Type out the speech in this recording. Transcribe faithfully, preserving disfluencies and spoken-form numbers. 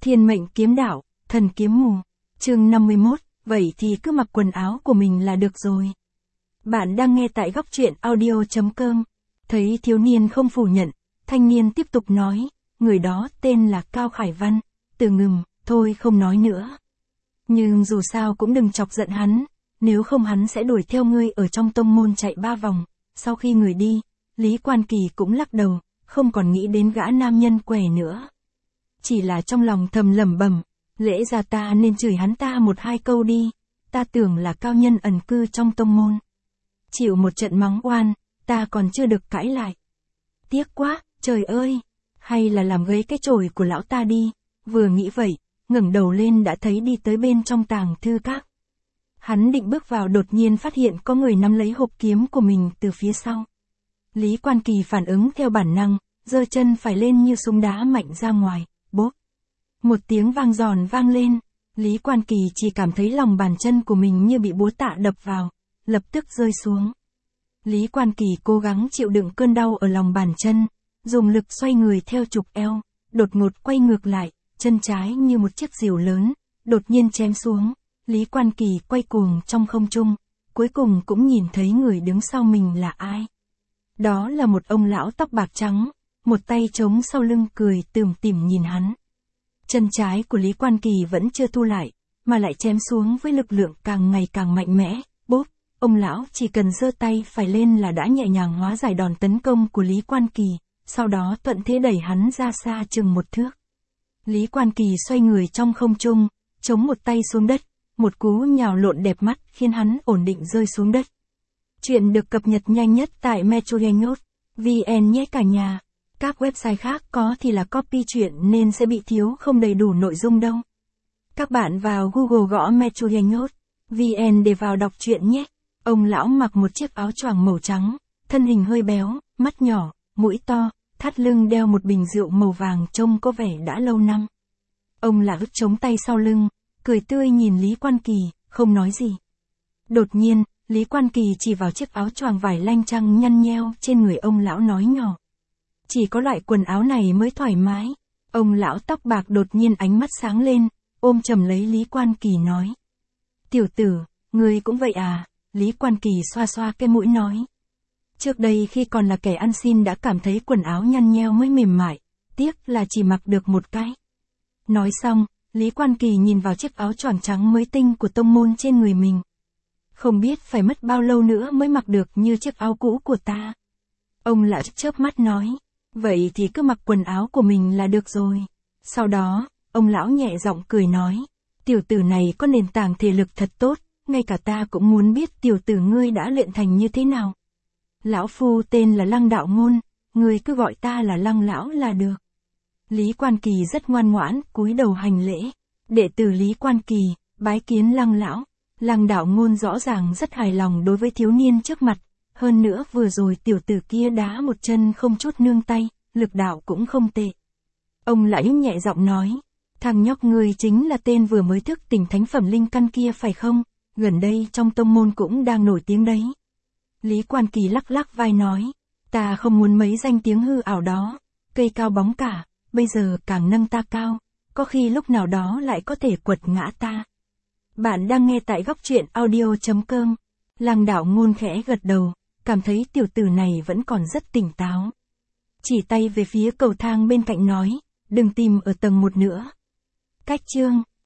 Thiên mệnh kiếm đạo, thần kiếm mù. Chương năm mươi mốt, vậy thì cứ mặc quần áo của mình là được rồi. Bạn đang nghe tại góc truyện audio chấm com. Thấy thiếu niên không phủ nhận, thanh niên tiếp tục nói, người đó tên là Cao Khải Văn. Từ ngừng, thôi không nói nữa. Nhưng dù sao cũng đừng chọc giận hắn, nếu không hắn sẽ đuổi theo ngươi ở trong tông môn chạy ba vòng. Sau khi người đi, Lý Quan Kỳ cũng lắc đầu, không còn nghĩ đến gã nam nhân què nữa. Chỉ là trong lòng thầm lẩm bẩm, lẽ ra ta nên chửi hắn ta một hai câu đi, ta tưởng là cao nhân ẩn cư trong tông môn. Chịu một trận mắng oan, ta còn chưa được cãi lại. Tiếc quá, trời ơi, hay là làm gấy cái chổi của lão ta đi, vừa nghĩ vậy, ngẩng đầu lên đã thấy đi tới bên trong tàng thư các. Hắn định bước vào đột nhiên phát hiện có người nắm lấy hộp kiếm của mình từ phía sau. Lý Quan Kỳ phản ứng theo bản năng, giơ chân phải lên như súng đá mạnh ra ngoài, bốp. Một tiếng vang giòn vang lên, Lý Quan Kỳ chỉ cảm thấy lòng bàn chân của mình như bị búa tạ đập vào, lập tức rơi xuống. Lý Quan Kỳ cố gắng chịu đựng cơn đau ở lòng bàn chân, dùng lực xoay người theo trục eo, đột ngột quay ngược lại, chân trái như một chiếc rìu lớn, đột nhiên chém xuống. Lý Quan Kỳ quay cuồng trong không trung, cuối cùng cũng nhìn thấy người đứng sau mình là ai. Đó là một ông lão tóc bạc trắng, một tay chống sau lưng cười tủm tỉm nhìn hắn. Chân trái của Lý Quan Kỳ vẫn chưa thu lại, mà lại chém xuống với lực lượng càng ngày càng mạnh mẽ, bốp, ông lão chỉ cần giơ tay phải lên là đã nhẹ nhàng hóa giải đòn tấn công của Lý Quan Kỳ, sau đó thuận thế đẩy hắn ra xa chừng một thước. Lý Quan Kỳ xoay người trong không trung, chống một tay xuống đất, một cú nhào lộn đẹp mắt khiến hắn ổn định rơi xuống đất. Chuyện được cập nhật nhanh nhất tại metroyengot chấm vn nhé cả nhà. Các website khác có thì là copy chuyện nên sẽ bị thiếu không đầy đủ nội dung đâu. Các bạn vào Google gõ metroyengot chấm vn để vào đọc truyện nhé. Ông lão mặc một chiếc áo choàng màu trắng, thân hình hơi béo, mắt nhỏ, mũi to, thắt lưng đeo một bình rượu màu vàng trông có vẻ đã lâu năm. Ông lão chống tay sau lưng, cười tươi nhìn Lý Quan Kỳ, không nói gì. Đột nhiên, Lý Quan Kỳ chỉ vào chiếc áo choàng vải lanh chăng nhăn nheo trên người ông lão nói nhỏ. Chỉ có loại quần áo này mới thoải mái. Ông lão tóc bạc đột nhiên ánh mắt sáng lên, ôm chầm lấy Lý Quan Kỳ nói. Tiểu tử, ngươi cũng vậy à? Lý Quan Kỳ xoa xoa cái mũi nói. Trước đây khi còn là kẻ ăn xin đã cảm thấy quần áo nhăn nheo mới mềm mại, tiếc là chỉ mặc được một cái. Nói xong, Lý Quan Kỳ nhìn vào chiếc áo choàng trắng mới tinh của tông môn trên người mình. Không biết phải mất bao lâu nữa mới mặc được như chiếc áo cũ của ta. Ông lão chớp mắt nói, vậy thì cứ mặc quần áo của mình là được rồi. Sau đó, ông lão nhẹ giọng cười nói, tiểu tử này có nền tảng thể lực thật tốt, ngay cả ta cũng muốn biết tiểu tử ngươi đã luyện thành như thế nào. Lão phu tên là Lăng Đạo Ngôn, ngươi cứ gọi ta là Lăng lão là được. Lý Quan Kỳ rất ngoan ngoãn, cúi đầu hành lễ. Đệ tử Lý Quan Kỳ, bái kiến Lăng lão. Lăng Đạo Ngôn rõ ràng rất hài lòng đối với thiếu niên trước mặt, hơn nữa vừa rồi tiểu tử kia đá một chân không chút nương tay, lực đạo cũng không tệ. Ông lão nhẹ giọng nói, thằng nhóc ngươi chính là tên vừa mới thức tỉnh thánh phẩm linh căn kia phải không? Gần đây trong tông môn cũng đang nổi tiếng đấy. Lý Quan Kỳ lắc lắc vai nói, ta không muốn mấy danh tiếng hư ảo đó, cây cao bóng cả, bây giờ càng nâng ta cao, có khi lúc nào đó lại có thể quật ngã ta. Bạn đang nghe tại góc truyện audio chấm com. Lăng Đạo Ngôn khẽ gật đầu, cảm thấy tiểu tử này vẫn còn rất tỉnh táo. Chỉ tay về phía cầu thang bên cạnh nói, đừng tìm ở tầng một nữa. Cách chương